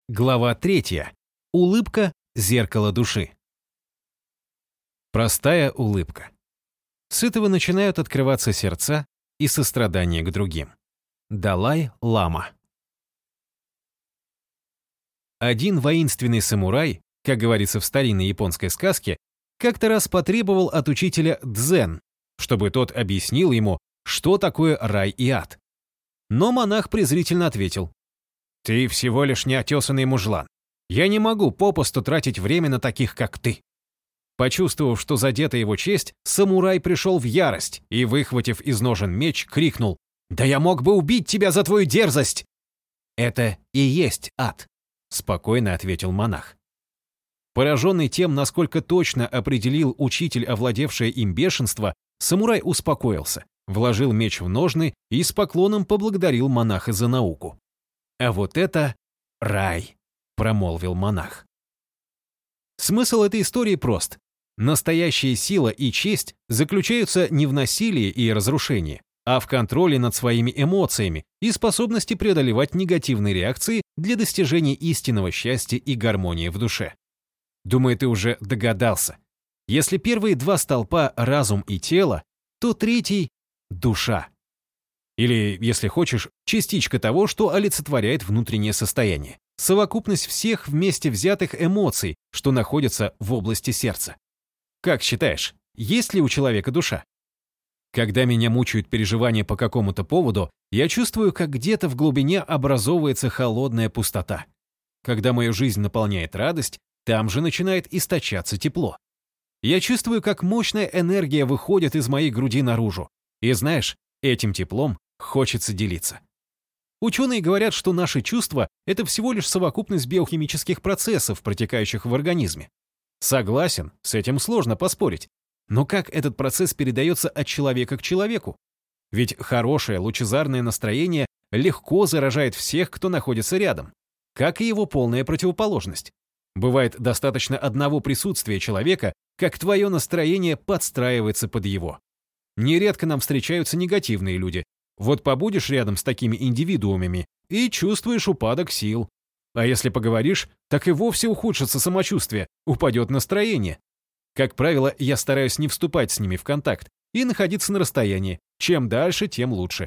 Глава 3. Улыбка – зеркало души. Простая улыбка. С этого начинают открываться сердца и сострадание к другим. Далай-лама. Один воинственный самурай, как говорится в старинной японской сказке, как-то раз потребовал от учителя дзен, чтобы тот объяснил ему, что такое рай и ад. Но монах презрительно ответил: «Ты всего лишь неотесанный мужлан. Я не могу попусту тратить время на таких, как ты». Почувствовав, что задета его честь, самурай пришел в ярость и, выхватив из ножен меч, крикнул: «Да я мог бы убить тебя за твою дерзость!» «Это и есть ад», — спокойно ответил монах. Пораженный тем, насколько точно определил учитель овладевшее им бешенство, самурай успокоился, вложил меч в ножны и с поклоном поблагодарил монаха за науку. «А вот это рай», — промолвил монах. Смысл этой истории прост. Настоящая сила и честь заключаются не в насилии и разрушении, а в контроле над своими эмоциями и способности преодолевать негативные реакции для достижения истинного счастья и гармонии в душе. Думаю, ты уже догадался. Если первые два столпа — разум и тело, то третий — душа. Или, если хочешь, частичка того, что олицетворяет внутреннее состояние. Совокупность всех вместе взятых эмоций, что находятся в области сердца. Как считаешь, есть ли у человека душа? Когда меня мучают переживания по какому-то поводу, я чувствую, как где-то в глубине образовывается холодная пустота. Когда мою жизнь наполняет радость, там же начинает источаться тепло. Я чувствую, как мощная энергия выходит из моей груди наружу. И знаешь, этим теплом хочется делиться. Ученые говорят, что наши чувства — это всего лишь совокупность биохимических процессов, протекающих в организме. Согласен, с этим сложно поспорить. Но как этот процесс передается от человека к человеку? Ведь хорошее лучезарное настроение легко заражает всех, кто находится рядом, как и его полная противоположность. Бывает достаточно одного присутствия человека, как твое настроение подстраивается под его. Нередко нам встречаются негативные люди. Вот побудешь рядом с такими индивидуумами и чувствуешь упадок сил. А если поговоришь, так и вовсе ухудшится самочувствие, упадет настроение. Как правило, я стараюсь не вступать с ними в контакт и находиться на расстоянии. Чем дальше, тем лучше.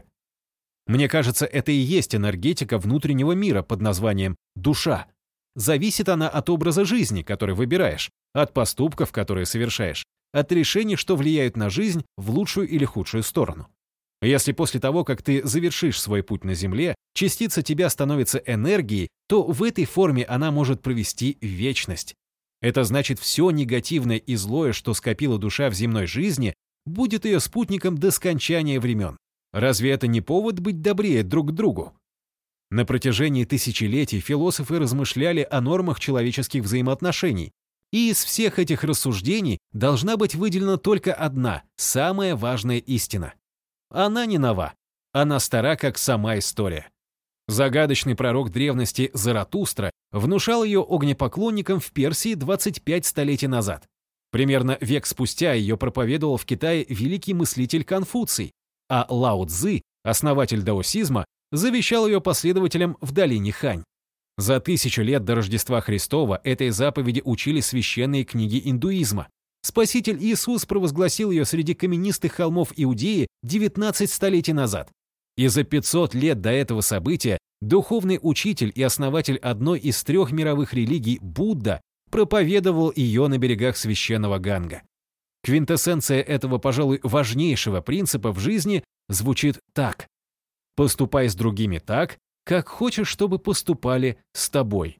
Мне кажется, это и есть энергетика внутреннего мира под названием душа. Зависит она от образа жизни, который выбираешь, от поступков, которые совершаешь, от решений, что влияют на жизнь в лучшую или худшую сторону. Если после того, как ты завершишь свой путь на Земле, частица тебя становится энергией, то в этой форме она может провести в вечность. Это значит, все негативное и злое, что скопила душа в земной жизни, будет ее спутником до скончания времен. Разве это не повод быть добрее друг к другу? На протяжении тысячелетий философы размышляли о нормах человеческих взаимоотношений, и из всех этих рассуждений должна быть выделена только одна, самая важная истина. Она не нова, она стара, как сама история. Загадочный пророк древности Заратустра внушал ее огнепоклонникам в Персии 25 столетий назад. Примерно век спустя ее проповедовал в Китае великий мыслитель Конфуций, а Лао Цзы, основатель даосизма, завещал ее последователям в долине Хань. За 1000 лет до Рождества Христова этой заповеди учили священные книги индуизма. Спаситель Иисус провозгласил ее среди каменистых холмов Иудеи 19 столетий назад. И за 500 лет до этого события духовный учитель и основатель одной из 3 мировых религий Будда проповедовал ее на берегах священного Ганга. Квинтэссенция этого, пожалуй, важнейшего принципа в жизни звучит так: «Поступай с другими так, как хочешь, чтобы поступали с тобой».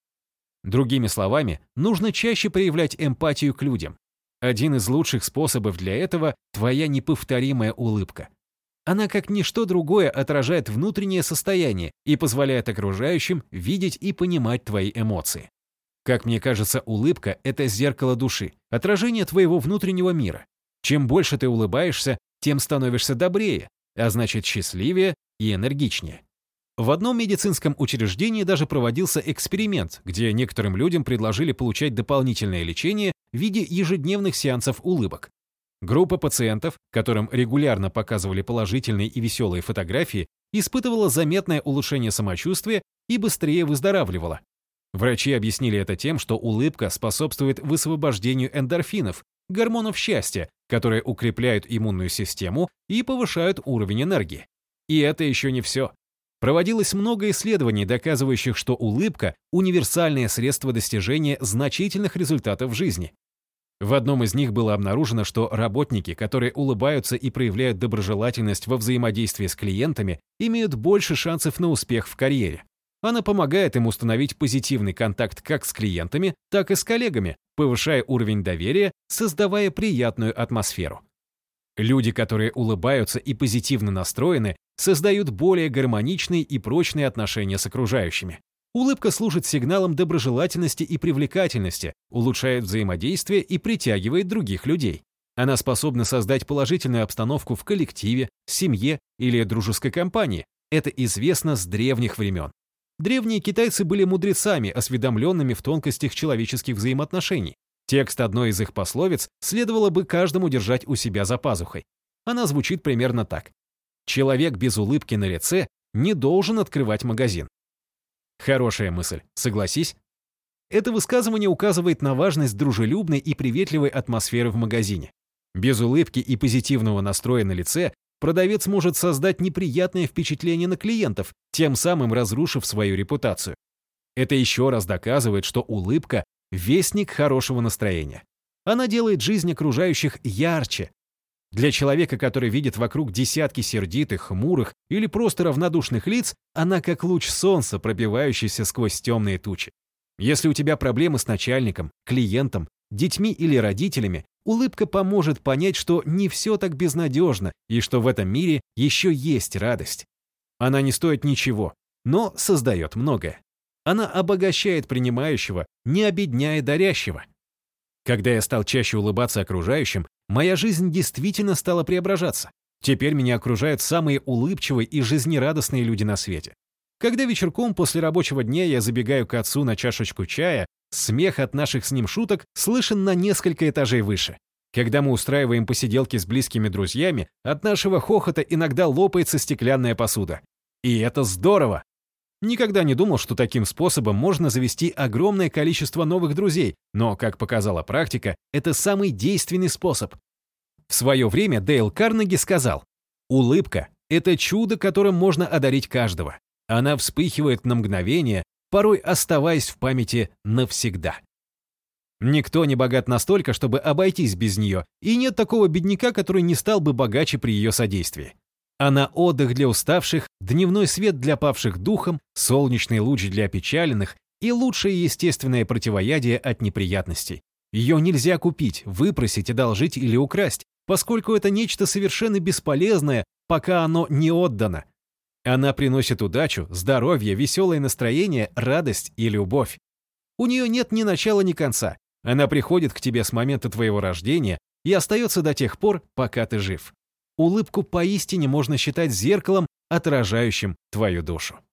Другими словами, нужно чаще проявлять эмпатию к людям. Один из лучших способов для этого – твоя неповторимая улыбка. Она, как ничто другое, отражает внутреннее состояние и позволяет окружающим видеть и понимать твои эмоции. Как мне кажется, улыбка – это зеркало души, отражение твоего внутреннего мира. Чем больше ты улыбаешься, тем становишься добрее, а значит счастливее и энергичнее. В одном медицинском учреждении даже проводился эксперимент, где некоторым людям предложили получать дополнительное лечение в виде ежедневных сеансов улыбок. Группа пациентов, которым регулярно показывали положительные и веселые фотографии, испытывала заметное улучшение самочувствия и быстрее выздоравливала. Врачи объяснили это тем, что улыбка способствует высвобождению эндорфинов, гормонов счастья, которые укрепляют иммунную систему и повышают уровень энергии. И это еще не все. Проводилось много исследований, доказывающих, что улыбка – универсальное средство достижения значительных результатов в жизни. В одном из них было обнаружено, что работники, которые улыбаются и проявляют доброжелательность во взаимодействии с клиентами, имеют больше шансов на успех в карьере. Она помогает им установить позитивный контакт как с клиентами, так и с коллегами, повышая уровень доверия, создавая приятную атмосферу. Люди, которые улыбаются и позитивно настроены, создают более гармоничные и прочные отношения с окружающими. Улыбка служит сигналом доброжелательности и привлекательности, улучшает взаимодействие и притягивает других людей. Она способна создать положительную обстановку в коллективе, семье или дружеской компании. Это известно с древних времен. Древние китайцы были мудрецами, осведомленными в тонкостях человеческих взаимоотношений. Текст одной из их пословиц следовало бы каждому держать у себя за пазухой. Она звучит примерно так. Человек без улыбки на лице не должен открывать магазин. Хорошая мысль, согласись? Это высказывание указывает на важность дружелюбной и приветливой атмосферы в магазине. Без улыбки и позитивного настроя на лице продавец может создать неприятное впечатление на клиентов, тем самым разрушив свою репутацию. Это еще раз доказывает, что улыбка – вестник хорошего настроения. Она делает жизнь окружающих ярче. Для человека, который видит вокруг десятки сердитых, хмурых или просто равнодушных лиц, она как луч солнца, пробивающийся сквозь темные тучи. Если у тебя проблемы с начальником, клиентом, детьми или родителями, улыбка поможет понять, что не все так безнадежно и что в этом мире еще есть радость. Она не стоит ничего, но создает многое. Она обогащает принимающего, не обедняя дарящего. Когда я стал чаще улыбаться окружающим, моя жизнь действительно стала преображаться. Теперь меня окружают самые улыбчивые и жизнерадостные люди на свете. Когда вечерком после рабочего дня я забегаю к отцу на чашечку чая, смех от наших с ним шуток слышен на несколько этажей выше. Когда мы устраиваем посиделки с близкими друзьями, от нашего хохота иногда лопается стеклянная посуда. И это здорово! Никогда не думал, что таким способом можно завести огромное количество новых друзей, но, как показала практика, это самый действенный способ. В свое время Дейл Карнеги сказал: «Улыбка – это чудо, которым можно одарить каждого. Она вспыхивает на мгновение, порой оставаясь в памяти навсегда». Никто не богат настолько, чтобы обойтись без нее, и нет такого бедняка, который не стал бы богаче при ее содействии. Она отдых для уставших, дневной свет для павших духом, солнечный луч для опечаленных и лучшее естественное противоядие от неприятностей. Ее нельзя купить, выпросить, одолжить или украсть, поскольку это нечто совершенно бесполезное, пока оно не отдано. Она приносит удачу, здоровье, веселое настроение, радость и любовь. У нее нет ни начала, ни конца. Она приходит к тебе с момента твоего рождения и остается до тех пор, пока ты жив. Улыбку поистине можно считать зеркалом, отражающим твою душу.